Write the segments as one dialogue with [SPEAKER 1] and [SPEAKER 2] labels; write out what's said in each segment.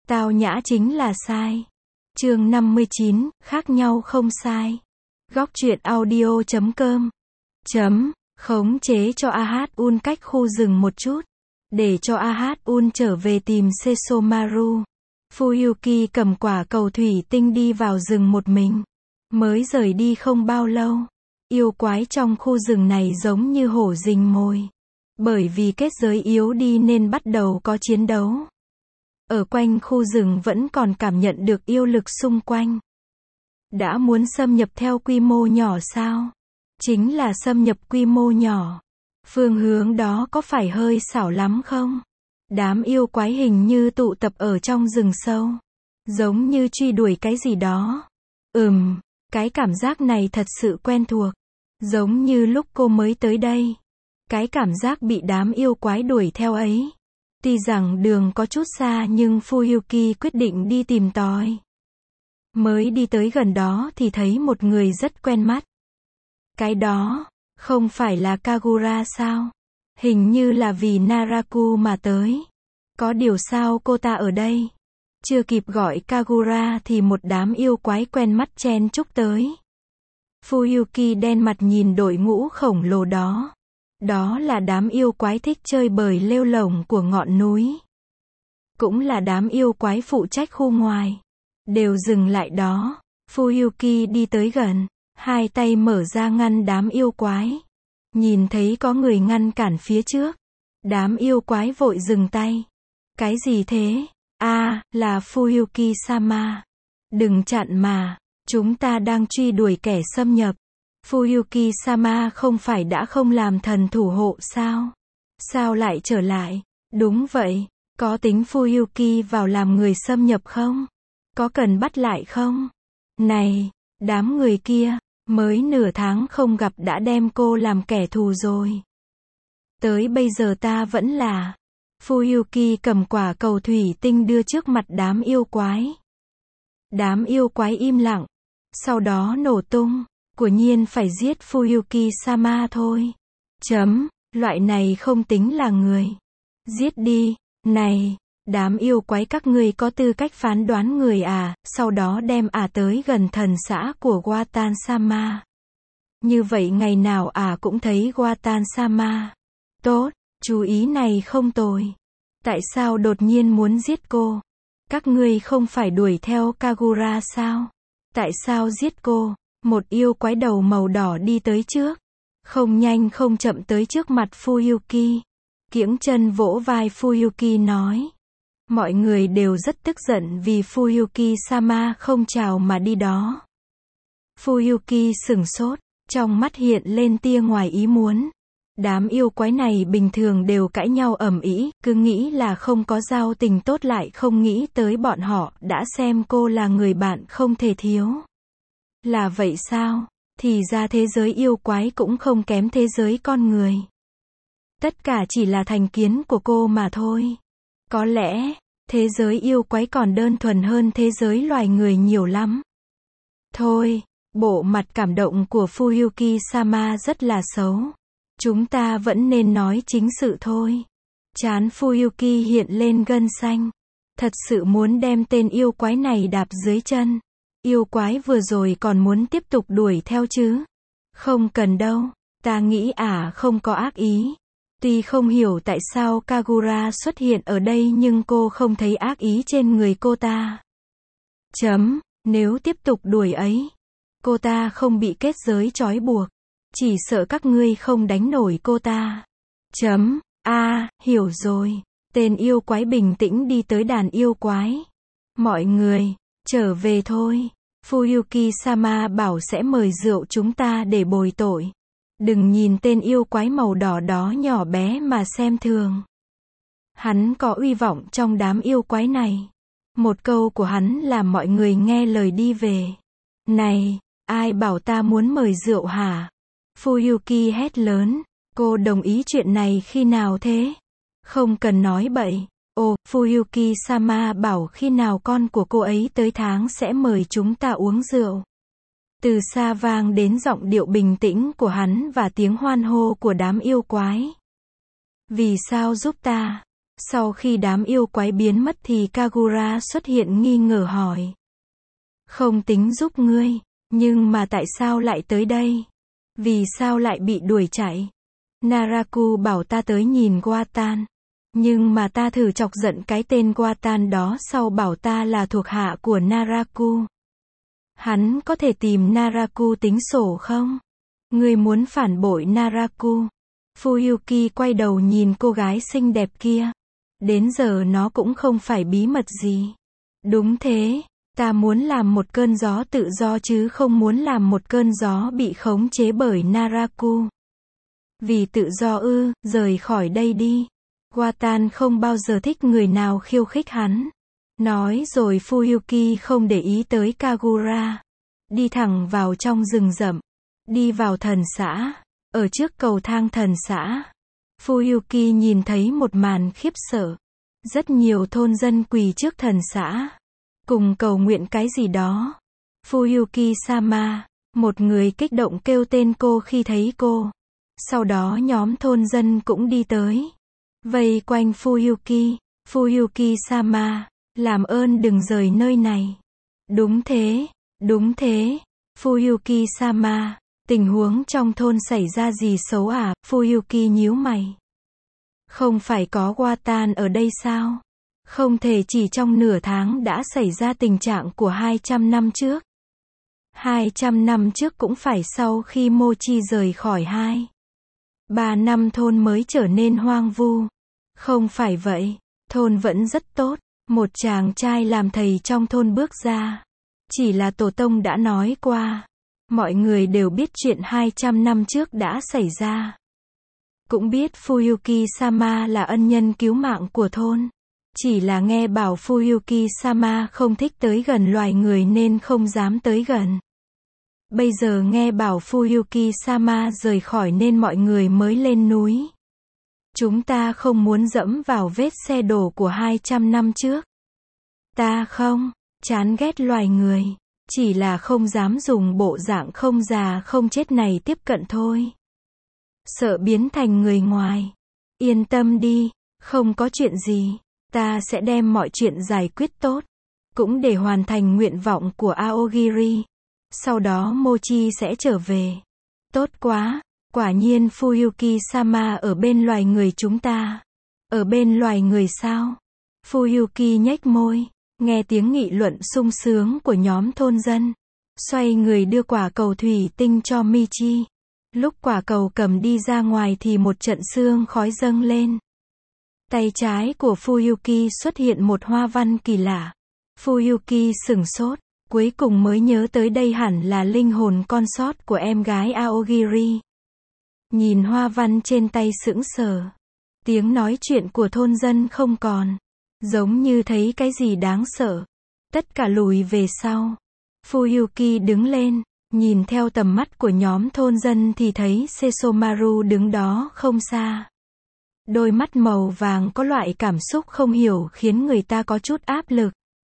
[SPEAKER 1] Tao nhã chính là sai. Chương 59, khác nhau không sai. Góc truyện audio.com. Khống chế cho Ahun cách khu rừng một chút. Để cho Ahun trở về tìm Sesomaru. Fuyuki cầm quả cầu thủy tinh đi vào rừng một mình. Mới rời đi không bao lâu. Yêu quái trong khu rừng này giống như hổ rình mồi. Bởi vì kết giới yếu đi nên bắt đầu có chiến đấu. Ở quanh khu rừng vẫn còn cảm nhận được yêu lực xung quanh. Đã muốn xâm nhập theo quy mô nhỏ sao? Chính là xâm nhập quy mô nhỏ. Phương hướng đó có phải hơi xảo lắm không? Đám yêu quái hình như tụ tập ở trong rừng sâu. Giống như truy đuổi cái gì đó. Cái cảm giác này thật sự quen thuộc. Giống như lúc cô mới tới đây. Cái cảm giác bị đám yêu quái đuổi theo ấy. Tuy rằng đường có chút xa nhưng Fuyuki quyết định đi tìm tòi. Mới đi tới gần đó thì thấy một người rất quen mắt. Cái đó, không phải là Kagura sao? Hình như là vì Naraku mà tới. Có điều sao cô ta ở đây? Chưa kịp gọi Kagura thì một đám yêu quái quen mắt chen chúc tới. Fuyuki đen mặt nhìn đội ngũ khổng lồ đó. Đó là đám yêu quái thích chơi bời lêu lổng của ngọn núi. Cũng là đám yêu quái phụ trách khu ngoài. Đều dừng lại đó. Fuyuki đi tới gần. Hai tay mở ra ngăn đám yêu quái. Nhìn thấy có người ngăn cản phía trước. Đám yêu quái vội dừng tay. Cái gì thế? Là Fuyuki-sama. Đừng chặn mà. Chúng ta đang truy đuổi kẻ xâm nhập. Fuyuki-sama không phải đã không làm thần thủ hộ sao? Sao lại trở lại? Đúng vậy. Có tính Fuyuki vào làm người xâm nhập không? Có cần bắt lại không? Này, đám người kia, mới nửa tháng không gặp đã đem cô làm kẻ thù rồi. Tới bây giờ ta vẫn là. Fuyuki cầm quả cầu thủy tinh đưa trước mặt đám yêu quái. Đám yêu quái im lặng. Sau đó nổ tung. Quả nhiên phải giết Fuyuki-sama thôi. Loại này không tính là người. Giết đi. Này, đám yêu quái các ngươi có tư cách phán đoán người à, sau đó đem tới gần thần xã của Watan-sama. Như vậy ngày nào cũng thấy Watan-sama. Tốt, chú ý này không tồi. Tại sao đột nhiên muốn giết cô? Các ngươi không phải đuổi theo Kagura sao? Tại sao giết cô? Một yêu quái đầu màu đỏ đi tới trước. Không nhanh không chậm tới trước mặt Fuyuki. Kiễng chân vỗ vai Fuyuki nói. Mọi người đều rất tức giận vì Fuyuki-sama không chào mà đi đó. Fuyuki sửng sốt. Trong mắt hiện lên tia ngoài ý muốn. Đám yêu quái này bình thường đều cãi nhau ầm ĩ, cứ nghĩ là không có giao tình tốt lại không nghĩ tới bọn họ đã xem cô là người bạn không thể thiếu. Là vậy sao? Thì ra thế giới yêu quái cũng không kém thế giới con người. Tất cả chỉ là thành kiến của cô mà thôi. Có lẽ, thế giới yêu quái còn đơn thuần hơn thế giới loài người nhiều lắm. Thôi, bộ mặt cảm động của Fuyuki-sama rất là xấu. Chúng ta vẫn nên nói chính sự thôi. Trán Fuyuki hiện lên gân xanh. Thật sự muốn đem tên yêu quái này đạp dưới chân. Yêu quái vừa rồi còn muốn tiếp tục đuổi theo chứ? Không cần đâu. Ta nghĩ không có ác ý. Tuy không hiểu tại sao Kagura xuất hiện ở đây nhưng cô không thấy ác ý trên người cô ta. Nếu tiếp tục đuổi ấy, cô ta không bị kết giới trói buộc. Chỉ sợ các ngươi không đánh nổi cô ta. Hiểu rồi. Tên yêu quái bình tĩnh đi tới đàn yêu quái. Mọi người, trở về thôi. Fuyuki-sama bảo sẽ mời rượu chúng ta để bồi tội. Đừng nhìn tên yêu quái màu đỏ đó nhỏ bé mà xem thường. Hắn có uy vọng trong đám yêu quái này. Một câu của hắn làm mọi người nghe lời đi về. Này, ai bảo ta muốn mời rượu hả? Fuyuki hét lớn. Cô đồng ý chuyện này khi nào thế? Không cần nói bậy. Fuyuki-sama bảo khi nào con của cô ấy tới tháng sẽ mời chúng ta uống rượu. Từ xa vang đến giọng điệu bình tĩnh của hắn và tiếng hoan hô của đám yêu quái. Vì sao giúp ta? Sau khi đám yêu quái biến mất thì Kagura xuất hiện nghi ngờ hỏi. Không tính giúp ngươi, nhưng mà tại sao lại tới đây? Vì sao lại bị đuổi chạy? Naraku bảo ta tới nhìn Watan. Nhưng mà ta thử chọc giận cái tên Watan đó sau bảo ta là thuộc hạ của Naraku. Hắn có thể tìm Naraku tính sổ không? Ngươi muốn phản bội Naraku. Fuyuki quay đầu nhìn cô gái xinh đẹp kia. Đến giờ nó cũng không phải bí mật gì. Đúng thế, ta muốn làm một cơn gió tự do chứ không muốn làm một cơn gió bị khống chế bởi Naraku. Vì tự do ư, rời khỏi đây đi. Watan không bao giờ thích người nào khiêu khích hắn. Nói rồi Fuyuki không để ý tới Kagura. Đi thẳng vào trong rừng rậm. Đi vào thần xã. Ở trước cầu thang thần xã. Fuyuki nhìn thấy một màn khiếp sợ. Rất nhiều thôn dân quỳ trước thần xã. Cùng cầu nguyện cái gì đó. Fuyuki-sama. Một người kích động kêu tên cô khi thấy cô. Sau đó nhóm thôn dân cũng đi tới. Vây quanh Fuyuki. Fuyuki-sama. Làm ơn đừng rời nơi này. Đúng thế. Đúng thế. Fuyuki-sama. Tình huống trong thôn xảy ra gì xấu à? Fuyuki nhíu mày. Không phải có Watan ở đây sao? Không thể chỉ trong nửa tháng đã xảy ra tình trạng của 200 năm trước. 200 năm trước cũng phải sau khi Mochi rời khỏi 3 năm thôn mới trở nên hoang vu. Không phải vậy, thôn vẫn rất tốt. Một chàng trai làm thầy trong thôn bước ra. Chỉ là tổ tông đã nói qua. Mọi người đều biết chuyện 200 năm trước đã xảy ra. Cũng biết Fuyuki-sama là ân nhân cứu mạng của thôn. Chỉ là nghe bảo Fuyuki-sama không thích tới gần loài người nên không dám tới gần. Bây giờ nghe bảo Fuyuki-sama rời khỏi nên mọi người mới lên núi. Chúng ta không muốn dẫm vào vết xe đổ của 200 năm trước. Ta không, chán ghét loài người. Chỉ là không dám dùng bộ dạng không già không chết này tiếp cận thôi. Sợ biến thành người ngoài. Yên tâm đi, không có chuyện gì. Ta sẽ đem mọi chuyện giải quyết tốt. Cũng để hoàn thành nguyện vọng của Aogiri. Sau đó Mochi sẽ trở về. Tốt quá, quả nhiên Fuyuki-sama ở bên loài người chúng ta. Ở bên loài người sao? Fuyuki nhếch môi, nghe tiếng nghị luận sung sướng của nhóm thôn dân. Xoay người đưa quả cầu thủy tinh cho Michi. Lúc quả cầu cầm đi ra ngoài thì một trận sương khói dâng lên. Tay trái của Fuyuki xuất hiện một hoa văn kỳ lạ. Fuyuki sửng sốt, cuối cùng mới nhớ tới đây hẳn là linh hồn con sót của em gái Aogiri. Nhìn hoa văn trên tay sững sờ. Tiếng nói chuyện của thôn dân không còn. Giống như thấy cái gì đáng sợ. Tất cả lùi về sau. Fuyuki đứng lên, nhìn theo tầm mắt của nhóm thôn dân thì thấy Sesomaru đứng đó không xa. Đôi mắt màu vàng có loại cảm xúc không hiểu khiến người ta có chút áp lực.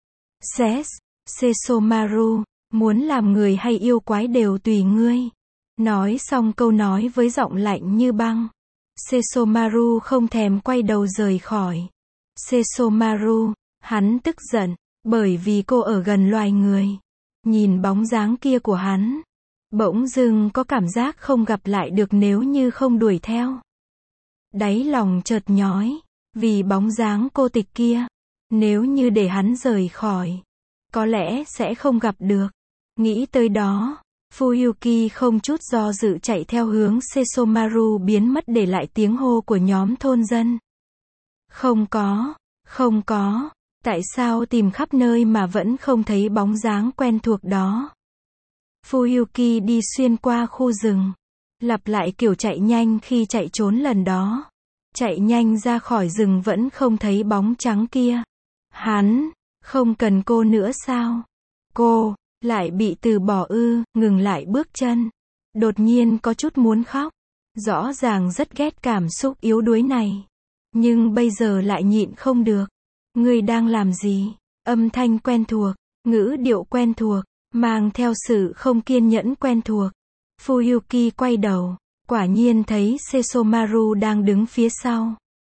[SPEAKER 1] Sesomaru, muốn làm người hay yêu quái đều tùy ngươi. Nói xong câu nói với giọng lạnh như băng. Sesomaru không thèm quay đầu rời khỏi. Sesomaru, hắn tức giận, bởi vì cô ở gần loài người. Nhìn bóng dáng kia của hắn, bỗng dưng có cảm giác không gặp lại được nếu như không đuổi theo. Đáy lòng chợt nhói, vì bóng dáng cô tịch kia. Nếu như để hắn rời khỏi, có lẽ sẽ không gặp được. Nghĩ tới đó, Fuyuki không chút do dự chạy theo hướng Sesomaru biến mất để lại tiếng hô của nhóm thôn dân. Không có, tại sao tìm khắp nơi mà vẫn không thấy bóng dáng quen thuộc đó. Fuyuki đi xuyên qua khu rừng, lặp lại kiểu chạy nhanh khi chạy trốn lần đó. Chạy nhanh ra khỏi rừng vẫn không thấy bóng trắng kia. Hắn, không cần cô nữa sao? Cô, lại bị từ bỏ ư, ngừng lại bước chân. Đột nhiên có chút muốn khóc. Rõ ràng rất ghét cảm xúc yếu đuối này. Nhưng bây giờ lại nhịn không được. Ngươi đang làm gì? Âm thanh quen thuộc, ngữ điệu quen thuộc, mang theo sự không kiên nhẫn quen thuộc. Fuyuki quay đầu, quả nhiên thấy Sesomaru đang đứng phía sau.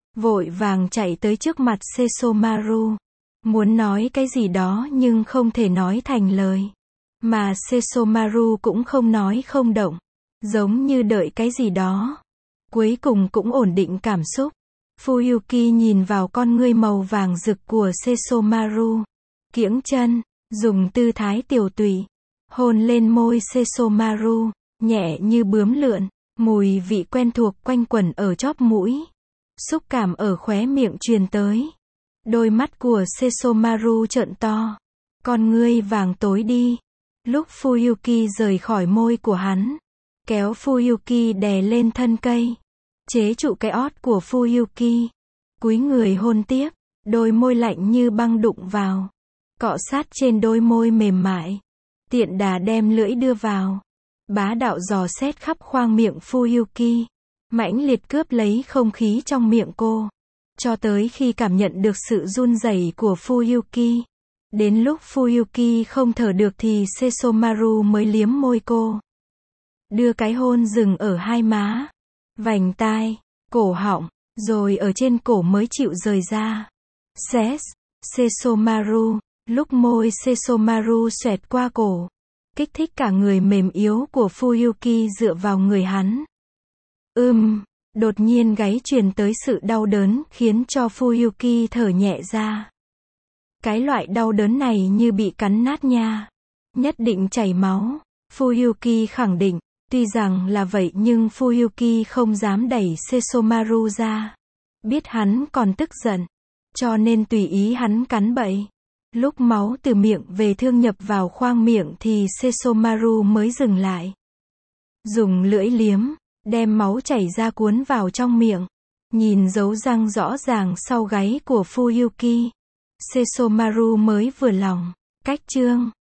[SPEAKER 1] vội vàng chạy tới trước mặt Sesomaru. Muốn nói cái gì đó nhưng không thể nói thành lời. Mà Sesomaru cũng không nói không động. Giống như đợi cái gì đó. Cuối cùng cũng ổn định cảm xúc. Fuyuki nhìn vào con ngươi màu vàng rực của Sesomaru. Kiễng chân, dùng tư thái tiểu tụy. Hôn lên môi Sesomaru, nhẹ như bướm lượn. Mùi vị quen thuộc quanh quẩn ở chóp mũi. Xúc cảm ở khóe miệng truyền tới. Đôi mắt của Sesomaru trợn to. Con ngươi vàng tối đi. Lúc Fuyuki rời khỏi môi của hắn. Kéo Fuyuki đè lên thân cây. Chế trụ cái ót của Fuyuki. Cúi người hôn tiếp. Đôi môi lạnh như băng đụng vào. Cọ sát trên đôi môi mềm mại. Tiện đà đem lưỡi đưa vào. Bá đạo dò xét khắp khoang miệng Fuyuki. Mãnh liệt cướp lấy không khí trong miệng cô. Cho tới khi cảm nhận được sự run rẩy của Fuyuki. Đến lúc Fuyuki không thở được thì Sesomaru mới liếm môi cô. Đưa cái hôn dừng ở hai má, vành tai, cổ họng, rồi ở trên cổ mới chịu rời ra. Sesomaru, lúc môi Sesomaru xoẹt qua cổ. Kích thích cả người mềm yếu của Fuyuki dựa vào người hắn. Đột nhiên gáy truyền tới sự đau đớn khiến cho Fuyuki thở nhẹ ra. Cái loại đau đớn này như bị cắn nát nha. Nhất định chảy máu. Fuyuki khẳng định. Tuy rằng là vậy nhưng Fuyuki không dám đẩy Sesomaru ra. Biết hắn còn tức giận. Cho nên tùy ý hắn cắn bậy. Lúc máu từ miệng về thương nhập vào khoang miệng thì Sesomaru mới dừng lại. Dùng lưỡi liếm, đem máu chảy ra cuốn vào trong miệng. Nhìn dấu răng rõ ràng sau gáy của Fuyuki. Sesomaru mới vừa lòng. Cách chương